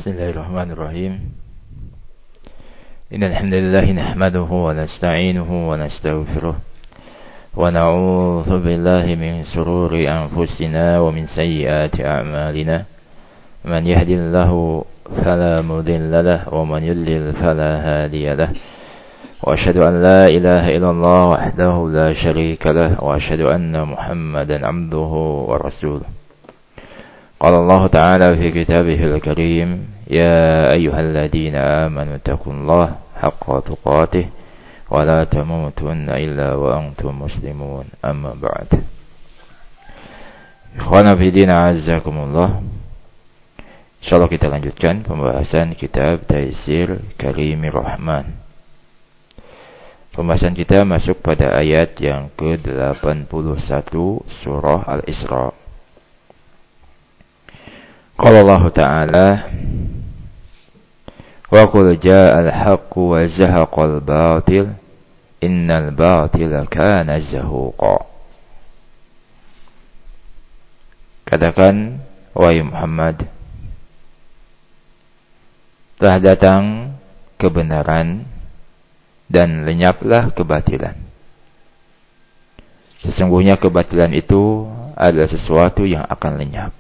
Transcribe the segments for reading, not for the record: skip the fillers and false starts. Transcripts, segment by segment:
Bismillahirrahmanirrahim. Innal hamdalillah nahmaduhu wa nasta'inuhu wa nastaghfiruh wa na'udzu billahi min shururi anfusina wa min sayyiati a'malina. Man yahdihillahu fala mudilla lahu wa man yudlil fala hadiya lahu. Wa asyhadu an la ilaha illallah wahdahu la syarika lahu wa asyhadu anna Muhammadan 'abduhu wa rasuluh. قال الله تعالى في كتابه الكريم يا أيها الذين آمنوا اتقوا الله حق تقاته ولا تموتن إلا وأنتم مسلمون أما بعد. Ikhwana fi din a'azzakumullah. Insyaallah kita lanjutkan pembahasan kitab Taysir Karimir Rahman. Pembahasan kita masuk pada ayat yang ke-81 surah Al-Isra. Qala Allah Ta'ala wa qul ja'al haqqu wa zahaqal batil innal batila kana zahuqa. Katakan wahai Muhammad, telah datang kebenaran dan lenyaplah kebatilan. Sesungguhnya kebatilan itu adalah sesuatu yang akan lenyap.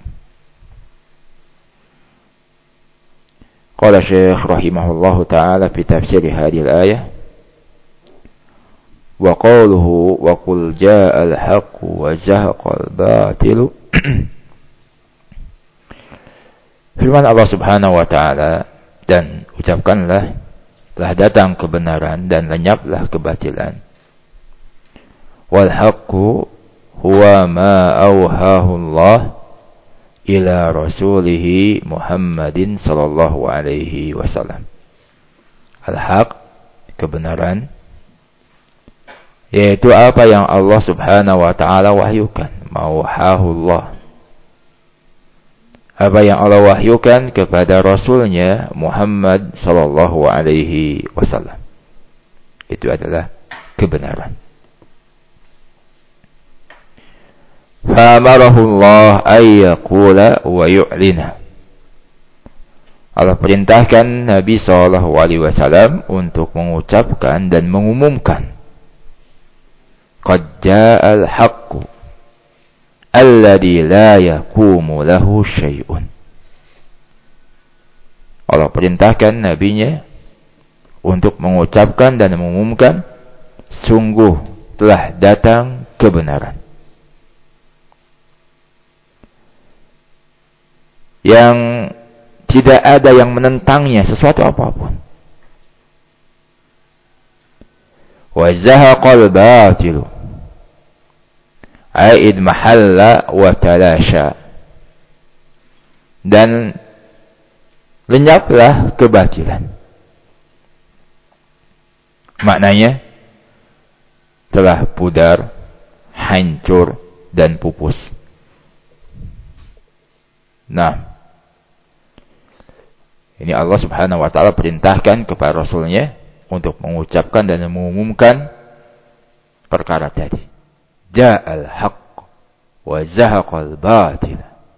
Qala Syekh rahimahullahu ta'ala fi tafsir hadhihi al-ayah wa qawluhu wa qul ja'al haqqu wa zahaqal batilu. Firman Allah Subhanahu wa ta'ala, dan ucapkanlah telah datang kebenaran dan lenyaplah kebatilan. Wal haqqu huwa ma awhahu Allah ila rasulihi Muhammadin sallallahu alaihi wasallam. Al-haq, kebenaran, yaitu apa yang Allah Subhanahu wa ta'ala wahyukan. Mauhahullah, apa yang Allah wahyukan kepada Rasulnya Muhammad sallallahu alaihi wasallam. Itu adalah kebenaran. Fa'amarahullah ayyaqula wa yu'lina. Allah perintahkan Nabi SAW untuk mengucapkan dan mengumumkan. Qad ja'al haqqu alladhi la yaqumu lahu syai'un. Allah perintahkan Nabinya untuk mengucapkan dan mengumumkan, sungguh telah datang kebenaran yang tidak ada yang menentangnya sesuatu apapun. Wa zahaqal batilu aid mahalla wa talasha, dan lenyaplah kebatilan. Maknanya telah pudar, hancur dan pupus. Nah, ini Allah Subhanahu wa ta'ala perintahkan kepada Rasulnya untuk mengucapkan dan mengumumkan perkara tadi. Ja'al haqq wa zahaqal batil.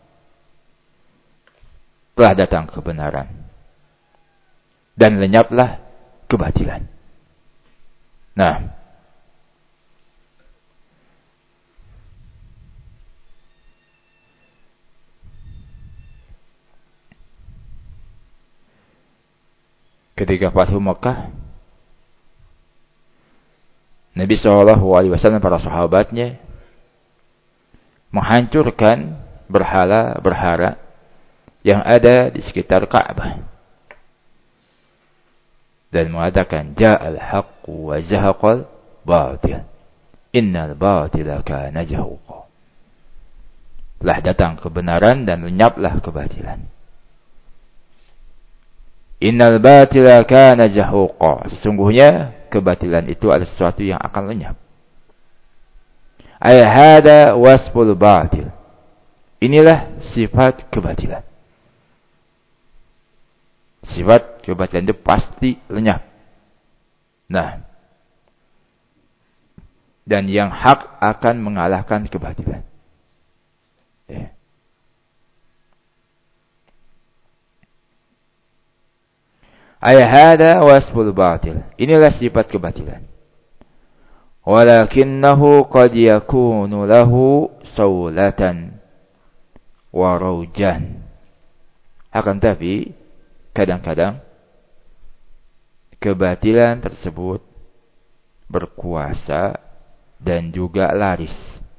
Telah datang kebenaran dan lenyaplah kebatilan. Nah, ketika Fathu Makkah, Nabi SAW para sahabatnya menghancurkan berhala-berhala yang ada di sekitar Ka'bah dan mengatakan ja'al haqqu wa zahaqal batil innal batila kana zahuqa. Telah datang kebenaran dan lenyaplah kebatilan. Innal batila kana zahuqa. Sesungguhnya kebatilan itu adalah sesuatu yang akan lenyap. Ay hada wasful batil. Inilah sifat kebatilan. Sifat kebatilan itu pasti lenyap. Nah, dan yang hak akan mengalahkan kebatilan. Ya. Ay hada wasful batil. Inilah sifat kebatilan. Walakinnahu qad yakunu lahu sawlatan wa rawjan. Akan tapi kadang-kadang kebatilan tersebut berkuasa dan juga laris.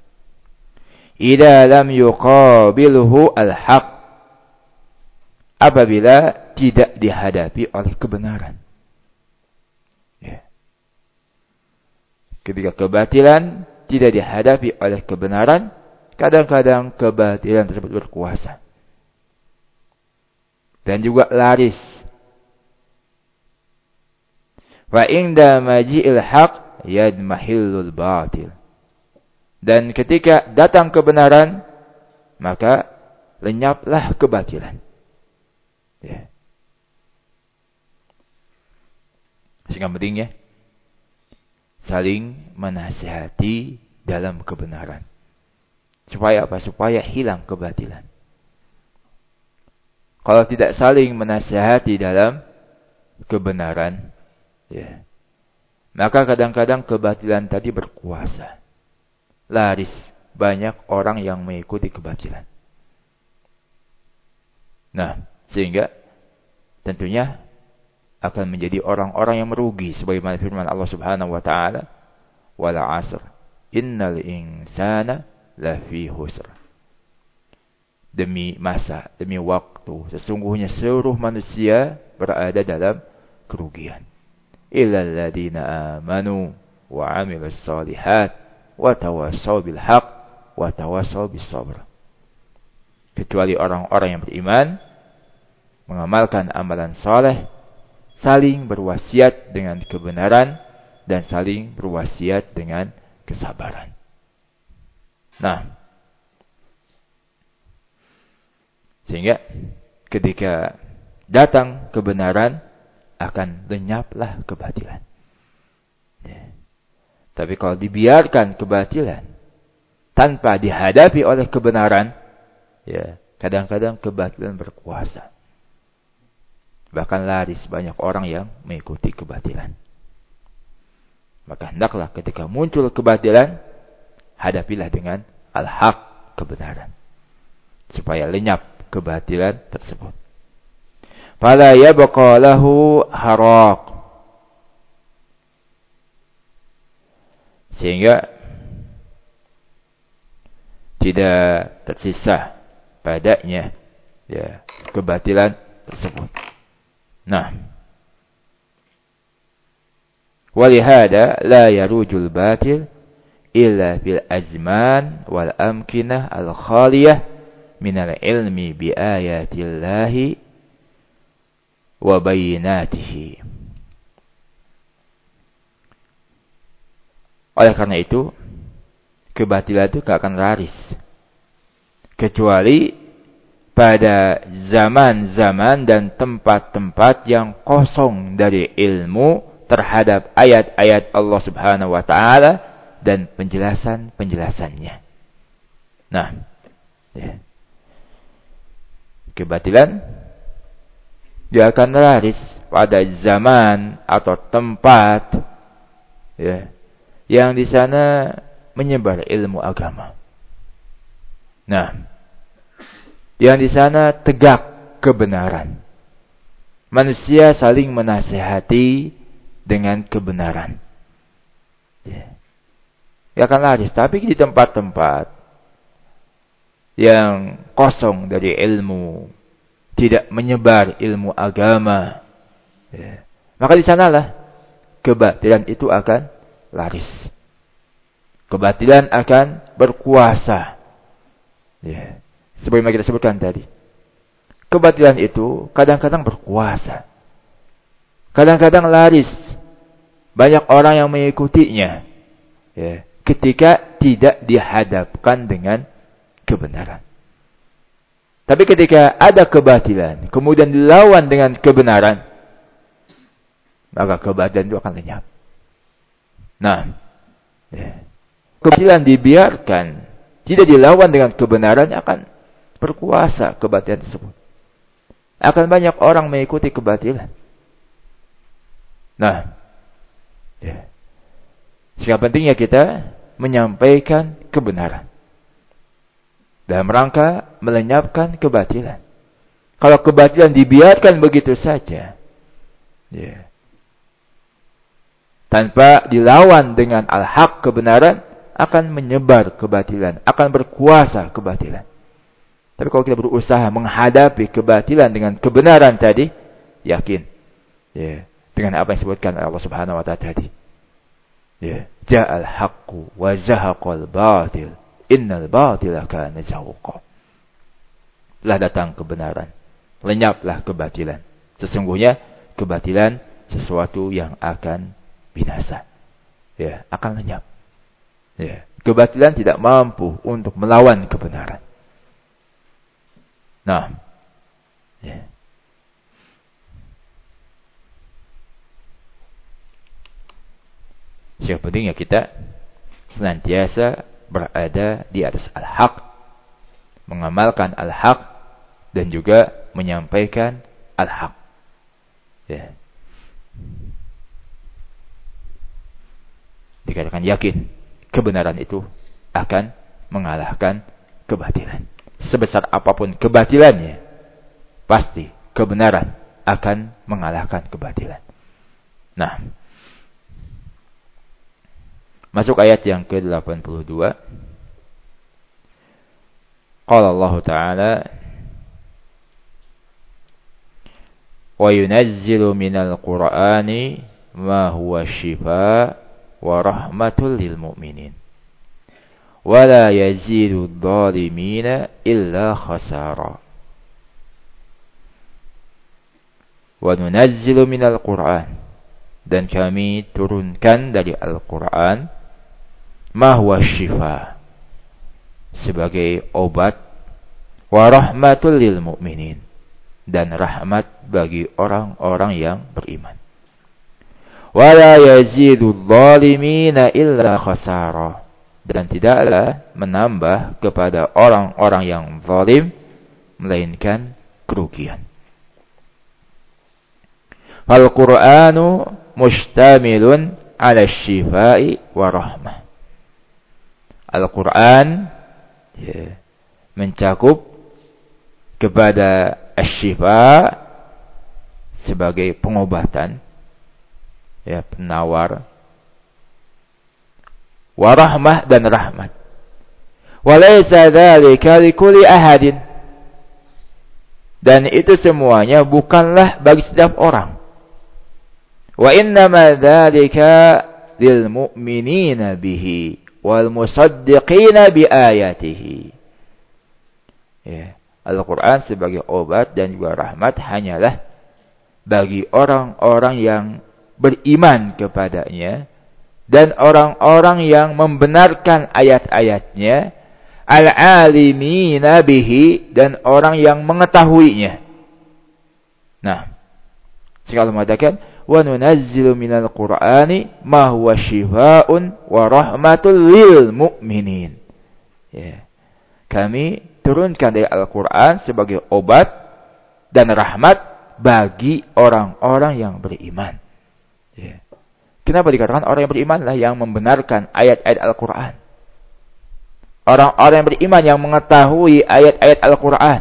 Idza lam yuqabilhu al-haq. Apabila tidak dihadapi oleh kebenaran. Ya. Ketika kebatilan tidak dihadapi oleh kebenaran, kadang-kadang kebatilan tersebut berkuasa. Dan juga laris. Wa inda maji'il haq yadmahillul batil. Dan ketika datang kebenaran, maka lenyaplah kebatilan. Ya. Sehingga penting ya, saling menasihati dalam kebenaran. Supaya apa? Supaya hilang kebatilan. Kalau tidak saling menasihati dalam kebenaran, ya, maka kadang-kadang kebatilan tadi berkuasa. Laris, banyak orang yang mengikuti kebatilan. Nah, sehingga tentunya akan menjadi orang-orang yang merugi sebagaimana firman Allah Subhanahu wa taala, "Wal 'asr, innal insana lafi khusr." Demi masa, demi waktu, sesungguhnya seluruh manusia berada dalam kerugian. Illal ladzina amanu wa 'amilus shalihat wa tawassaw bil haqq wa tawassaw bis sabr. Kecuali orang-orang yang beriman, mengamalkan amalan saleh, saling berwasiat dengan kebenaran, dan saling berwasiat dengan kesabaran. Nah, sehingga ketika datang kebenaran, akan lenyaplah kebatilan. Ya. Tapi kalau dibiarkan kebatilan tanpa dihadapi oleh kebenaran, ya, kadang-kadang kebatilan berkuasa. Bahkan laris, banyak orang yang mengikuti kebatilan. Maka hendaklah ketika muncul kebatilan, hadapilah dengan al-haq, kebenaran. Supaya lenyap kebatilan tersebut. Fala yabqa lahu haraq. Sehingga tidak tersisa padanya, ya, kebatilan tersebut. Nah, walihada la yarujul batil illa fil azman wal amkinah al khaliyah minal ilmi bi ayatillahi wa bayinatihi. Oleh karena itu, kebatilan itu gak akan laris kecuali pada zaman-zaman dan tempat-tempat yang kosong dari ilmu terhadap ayat-ayat Allah Subhanahu wa taala dan penjelasan-penjelasannya. Nah, ya. Kebatilan dia akan laris pada zaman atau tempat, ya, yang di sana menyebar ilmu agama. Nah, yang di sana tegak kebenaran. Manusia saling menasihati dengan kebenaran. Ya. Ya akan laris. Tapi di tempat-tempat yang kosong dari ilmu, tidak menyebar ilmu agama, ya, maka di sanalah kebatilan itu akan laris. Kebatilan akan berkuasa. Ya. Sebagaimana kita sebutkan tadi, kebatilan itu kadang-kadang berkuasa, kadang-kadang laris, banyak orang yang mengikutinya, ya, ketika tidak dihadapkan dengan kebenaran. Tapi ketika ada kebatilan, kemudian dilawan dengan kebenaran, maka kebatilan itu akan lenyap. Nah, ya, kebatilan dibiarkan, tidak dilawan dengan kebenaran, akan berkuasa kebatilan tersebut. Akan banyak orang mengikuti kebatilan. Nah, ya. Sehingga pentingnya kita menyampaikan kebenaran dalam rangka melenyapkan kebatilan. Kalau kebatilan dibiarkan begitu saja, ya, tanpa dilawan dengan al-haq kebenaran, akan menyebar kebatilan, akan berkuasa kebatilan. Tapi kalau kita berusaha menghadapi kebatilan dengan kebenaran tadi, yakin, ya, dengan apa yang disebutkan Allah Subhanahu wa taala tadi. Ya, ja'al haqqu wa zahaqal batil, innal batila kana zahuqa. Telah datang kebenaran, lenyaplah kebatilan. Sesungguhnya kebatilan sesuatu yang akan binasa. Ya, akan lenyap. Ya, kebatilan tidak mampu untuk melawan kebenaran. Nah, ya. Yang pentingnya kita senantiasa berada di atas al-haq, mengamalkan al-haq, dan juga menyampaikan al-haq. Ya. Dikatakan yakin, kebenaran itu akan mengalahkan kebatilan. Sebesar apapun kebatilannya, pasti kebenaran akan mengalahkan kebatilan. Nah, masuk ayat yang ke-82. Qala Allah Ta'ala, wa yunazzilu minal Qur'ani ma huwa shifaa wa rahmatul lil mu'minin wa la yazidu adh-dhalimina illa khasara. Wa nunazzilu minal Qur'an, dan kami turunkan dari Al-Qur'an, ma huwa shifaa, sebagai obat, wa rahmatul lil mu'minin, dan rahmat bagi orang-orang yang beriman. Wala yazidu adh-dhalimina illa khasara, dan tidaklah menambah kepada orang-orang yang zalim melainkan kerugian. Al-Qur'anu mustamilun 'ala asy-syifaa'i wa rahmah. Al-Qur'an, ya, mencakup kepada asy-syifa sebagai pengobatan, ya, penawar, wa rahmah, dan rahmat. Wa laysa dzalika likulli ahadin, dan itu semuanya bukanlah bagi setiap orang. Wa innama dzalika lil mu'minina bihi wal musaddiqina bi ayatihi. Ya, Al-Qur'an sebagai obat dan juga rahmat hanyalah bagi orang-orang yang beriman kepadanya dan orang-orang yang membenarkan ayat-ayatnya, al-alimina bihi, dan orang yang mengetahuinya. Nah, sekali mengatakan, wa nunazzilu minal Qur'ani ma huwa shifaa'un wa rahmatul lil mu'minin. Ya. Kami turunkan dari Al-Qur'an sebagai obat dan rahmat bagi orang-orang yang beriman. Ya. Kenapa dikatakan orang yang beriman lah yang membenarkan ayat-ayat Al-Qur'an? Orang-orang yang beriman yang mengetahui ayat-ayat Al-Qur'an.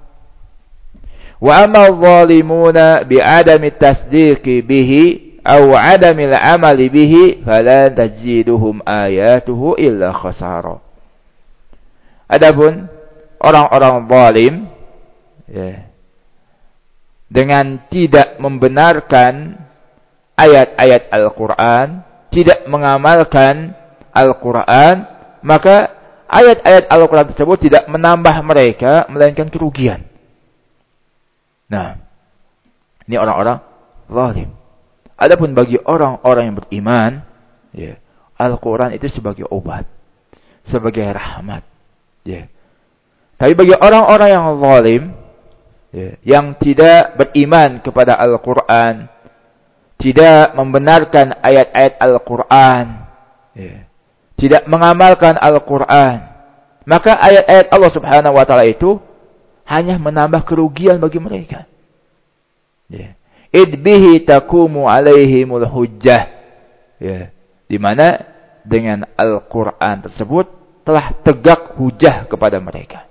Wa amma adh-dhalimuna bi'adami tasdiqi bihi aw 'adami al-'amali bihi fala taziduhum ayatuhu illa khasara. Adapun orang-orang zalim, ya, dengan tidak membenarkan ayat-ayat Al-Qur'an, tidak mengamalkan Al-Qur'an, maka ayat-ayat Al-Qur'an tersebut tidak menambah mereka melainkan kerugian. Nah, ini orang-orang zalim. Adapun bagi orang-orang yang beriman, ya, Al-Qur'an itu sebagai obat, sebagai rahmat, ya. Tapi bagi orang-orang yang zalim, ya, yang tidak beriman kepada Al-Qur'an, tidak membenarkan ayat-ayat Al-Qur'an, ya, tidak mengamalkan Al-Qur'an, maka ayat-ayat Allah Subhanahu wa taala itu hanya menambah kerugian bagi mereka. Ya. id bihi taqumu alaihimul hujjah. Ya, di mana dengan Al-Qur'an tersebut telah tegak hujah kepada mereka.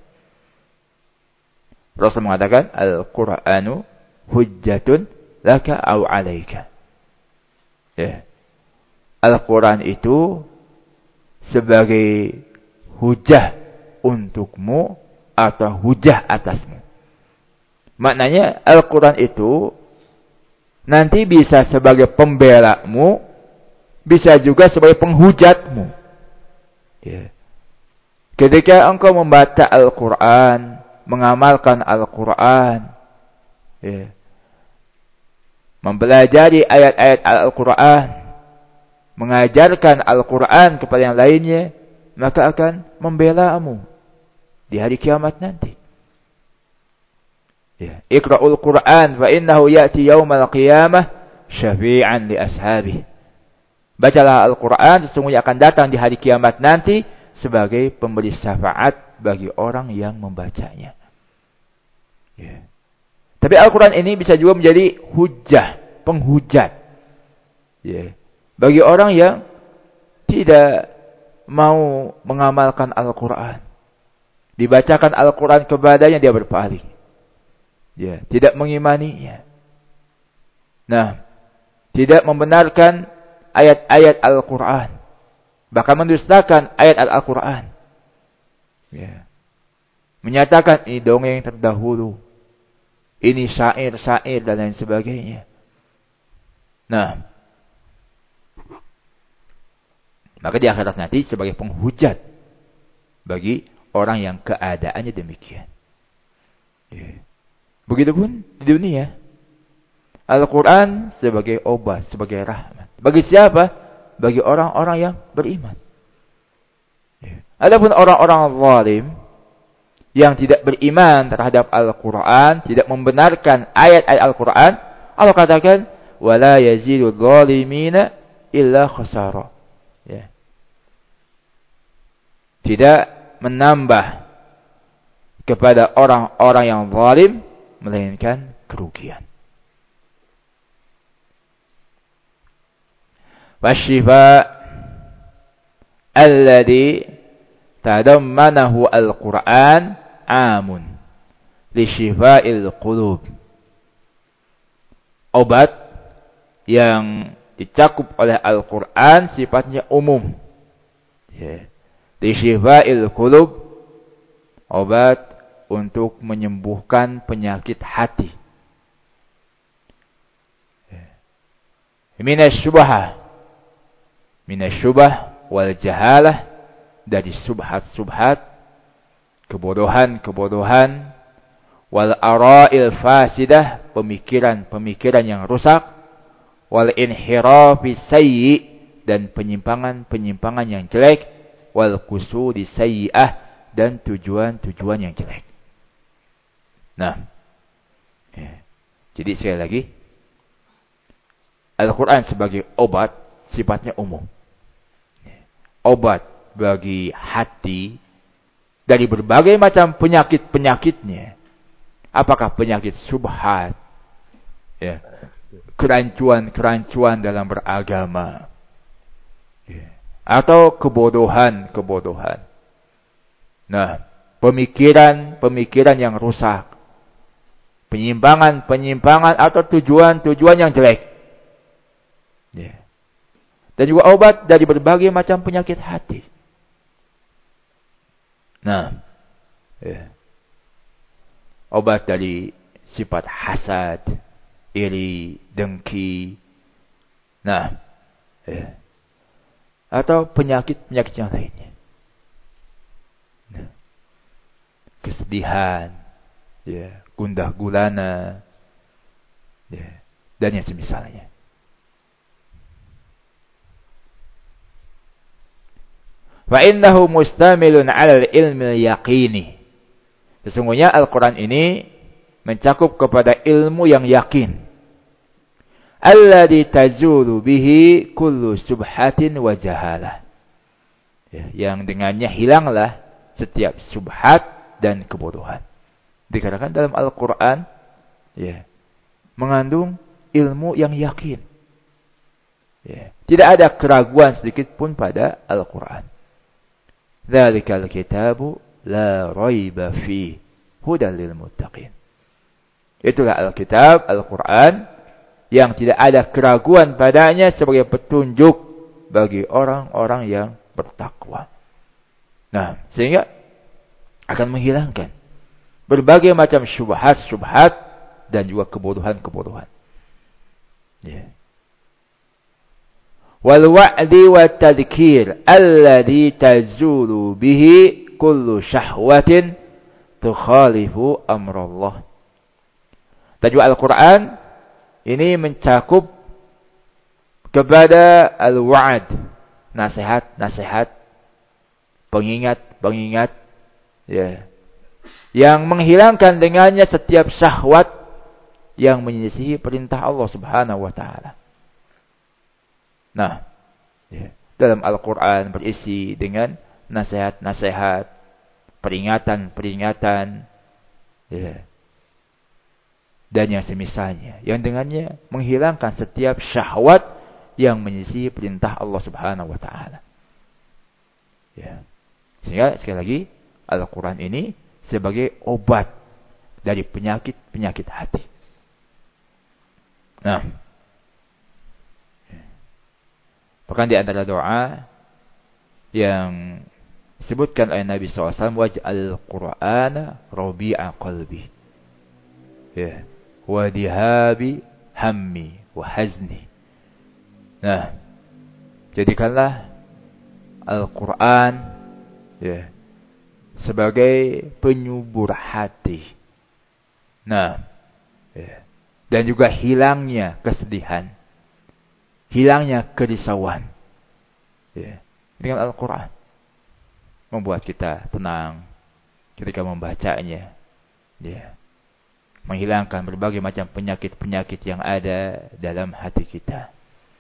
Rasul mengatakan Al-Qur'anu hujjatun laka au alaika. Ya. Al-Quran itu sebagai hujah untukmu atau hujah atasmu. Maknanya Al-Quran itu nanti bisa sebagai pembelamu, bisa juga sebagai penghujatmu. Ya. Ketika engkau membaca Al-Quran, mengamalkan Al-Quran, ya, mempelajari ayat-ayat Al-Quran, mengajarkan Al-Quran kepada yang lainnya, maka akan membelamu di hari kiamat nanti. Ya. Iqra'ul Quran fa innahu ya'ti yaumal qiyamah syafi'an li ashabihi. Bacalah Al-Quran, sesungguhnya akan datang di hari kiamat nanti sebagai pemberi syafaat bagi orang yang membacanya. Ya. Tapi Al-Quran ini bisa juga menjadi hujah, penghujat. Ya. Bagi orang yang tidak mau mengamalkan Al-Quran. Dibacakan Al-Quran kepadanya, dia berpaling. Ya, tidak mengimaninya. Nah, tidak membenarkan ayat-ayat Al-Quran. Bahkan mendustakan ayat Al-Quran. Ya. Menyatakan ini dongeng terdahulu. Ini syair-syair dan lain sebagainya. Nah, maka di akhirat nanti sebagai penghujat bagi orang yang keadaannya demikian. Ya. Begitupun di dunia. Al-Quran sebagai obat, sebagai rahmat. Bagi siapa? Bagi orang-orang yang beriman. Ya. Adapun orang-orang zalim yang tidak beriman terhadap Al-Quran, tidak membenarkan ayat-ayat Al-Quran, Allah katakan, وَلَا يَزِيدُ الظَّالِمِينَ إِلَّا خَسَارًا. Ya. Tidak menambah kepada orang-orang yang zalim melainkan kerugian. Wasyifa alladhi tadammanahu al-Quran amun li syifa'il qulub. Obat yang dicakup oleh Al-Quran sifatnya umum. Ya. Li syifa'il qulub, obat untuk menyembuhkan penyakit hati. Minasyubah wal jahalah, dari subhat-subhat, kebodohan-kebodohan, wal ara'il fasidah, pemikiran-pemikiran yang rusak, wal inhirafi sayyi, dan penyimpangan-penyimpangan yang jelek, wal qusudi sayyi'ah, dan tujuan-tujuan yang jelek. Nah, ya. Jadi sekali lagi, Al-Quran sebagai obat sifatnya umum. Obat bagi hati dari berbagai macam penyakit-penyakitnya. Apakah penyakit subhat, ya, kerancuan-kerancuan dalam beragama, ya, atau kebodohan-kebodohan. Nah, pemikiran-pemikiran yang rusak, penyimpangan-penyimpangan atau tujuan-tujuan yang jelek. Ya. Dan juga obat dari berbagai macam penyakit hati. Nah, ya. Obat dari sifat hasad, iri, dengki. Nah, ya. Atau penyakit-penyakit yang lainnya. Nah. Kesedihan, ya, gundah gulana, ya, dan yang semisalnya. Fa innahu mustamilun 'alal ilmi yaqini. Sesungguhnya Al-Quran ini mencakup kepada ilmu yang yakin. Alladzi tazulu bihi kullu subhatin wa jahalah. Ya, yang dengannya hilanglah setiap subhat dan kebodohan. Dikatakan dalam Al-Quran, ya, mengandung ilmu yang yakin. Ya. Tidak ada keraguan sedikit pun pada Al-Quran. Dzalikal kitabu la raiba fihi hudal lil muttaqin. Itulah Alkitab, Al-Quran, yang tidak ada keraguan padanya sebagai petunjuk bagi orang-orang yang bertakwa. Nah, sehingga akan menghilangkan berbagai macam syubhat-syubhat dan juga kebodohan-kebodohan. Ya. Wal wa'di wa tadhkir alladhi tazulu bihi kullu syahwatin tukhalifu amrallah. Dan juga Al-Quran ini mencakup kepada al-wa'ad, nasihat-nasihat, pengingat-pengingat, ya, yang menghilangkan dengannya setiap syahwat yang menyelisihi perintah Allah Subhanahu wa taala. Nah, ya, dalam Al-Quran berisi dengan nasihat-nasihat, peringatan-peringatan, ya, dan yang semisalnya, yang dengannya menghilangkan setiap syahwat yang menyelisihi perintah Allah Subhanahu wa taala. Ya. Sehingga sekali lagi Al-Quran ini sebagai obat dari penyakit-penyakit hati. Nah, bahkan di antara doa yang disebutkan oleh Nabi SAW, waj'al Qur'ana rabi'a qalbi, ya, wa dihabi hammi wa hazni. Nah, jadikanlah Al-Quran, ya, sebagai penyubur hati. Nah, ya, dan juga hilangnya kesedihan, hilangnya kerisauan. Ya, dengan Al-Quran membuat kita tenang ketika membacanya. Ya, menghilangkan berbagai macam penyakit-penyakit yang ada dalam hati kita.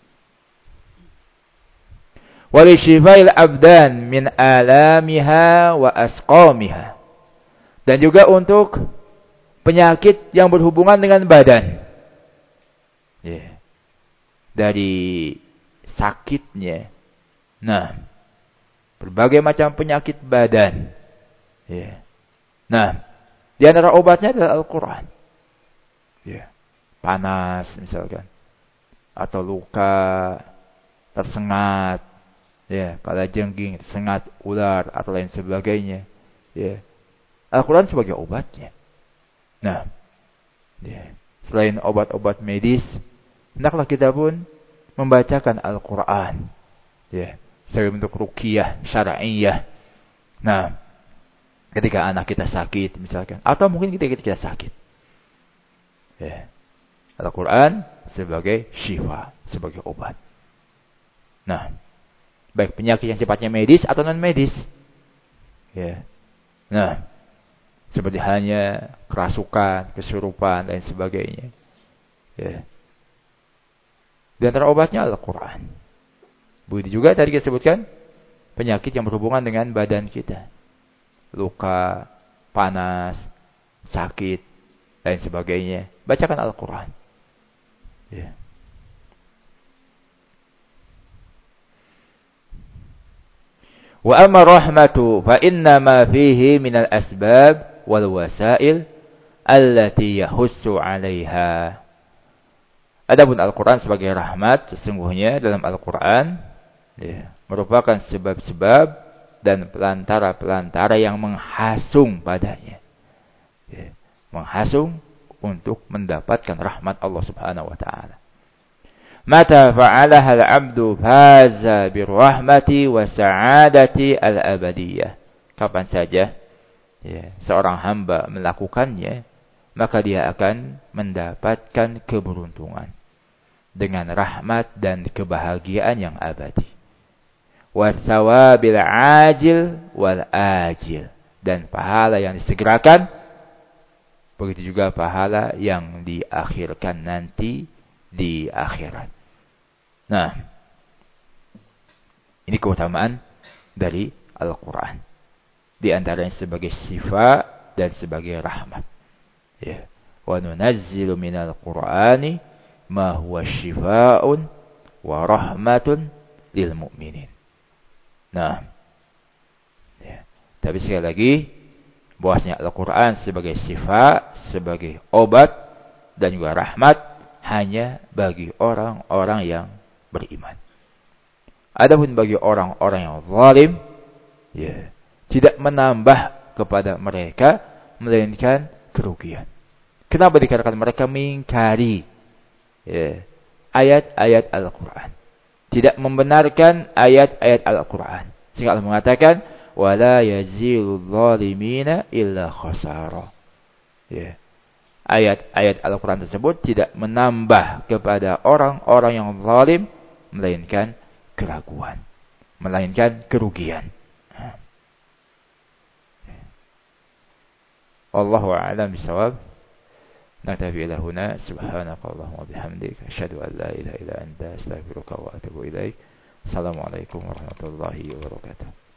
Walishifail abdan min alamiha wa asqamiha. Dan juga untuk penyakit yang berhubungan dengan badan. Ya. Dari sakitnya. Nah, berbagai macam penyakit badan. Ya. Nah, di antara obatnya adalah Al-Quran. Ya. Panas misalkan, atau luka, tersengat, ya, kalajengking, tersengat ular atau lain sebagainya. Ya. Al-Quran sebagai obatnya. Nah, ya, selain obat-obat medis, hendaklah kita pun membacakan Al-Quran, ya, sebagai bentuk ruqyah syar'iyyah. Nah, ketika anak kita sakit misalkan, atau mungkin ketika kita sakit, ya, Al-Quran sebagai syifa, sebagai obat. Nah, baik penyakit yang sifatnya medis atau non medis, ya. Nah, seperti halnya kerasukan, kesurupan dan sebagainya, ya. Di antara obatnya Al-Quran. Begitu juga tadi kita sebutkan penyakit yang berhubungan dengan badan kita, luka, panas, sakit dan sebagainya, bacakan Al-Quran. Ya. Wa amma rahmatu fa inna ma fihi minal asbab wal wasail allati yahussu 'alaiha. Adapun Al-Quran sebagai rahmat, sesungguhnya dalam Al-Quran, ya, merupakan sebab-sebab dan pelantara-pelantara yang menghasung padanya, ya, menghasung untuk mendapatkan rahmat Allah Subhanahu wa taala. Mata fa'alaha al-'abdu faza birrahmati wa sa'adati al-abadiyah. Kapan saja, ya, seorang hamba melakukannya, maka dia akan mendapatkan keberuntungan dengan rahmat dan kebahagiaan yang abadi. Wasawabil ajil wal ajil, dan pahala yang disegerakan, begitu juga pahala yang diakhirkan nanti di akhirat. Nah, ini keutamaan dari Al-Quran, di antaranya sebagai sifat dan sebagai rahmat. Ya. Wa nunazzilu minal Qur'ani ma huwa syifaa'un wa rahmatun lil mu'minin. Nah, ya. Tapi sekali lagi, bahwasanya Al-Quran sebagai syifa, sebagai obat dan juga rahmat hanya bagi orang-orang yang beriman. Adapun bagi orang-orang yang zalim, ya, tidak menambah kepada mereka melainkan kerugian. Kenapa? Dikarenakan mereka mengingkari, ya, ayat-ayat Al-Quran, tidak membenarkan ayat-ayat Al-Quran. Sehingga Allah mengatakan, wala yazilul zalimina illa khasara. Ya. Ayat-ayat Al-Quran tersebut tidak menambah kepada orang-orang yang zalim melainkan keraguan, melainkan kerugian. Wallahu a'lam bishawab. Naktafi ila huna. Subhanakallahumma bihamdik, asyhadu an la ilaha illa anta, astaghfiruka wa atubu ilaik. Assalamualaikum warahmatullahi wabarakatuh.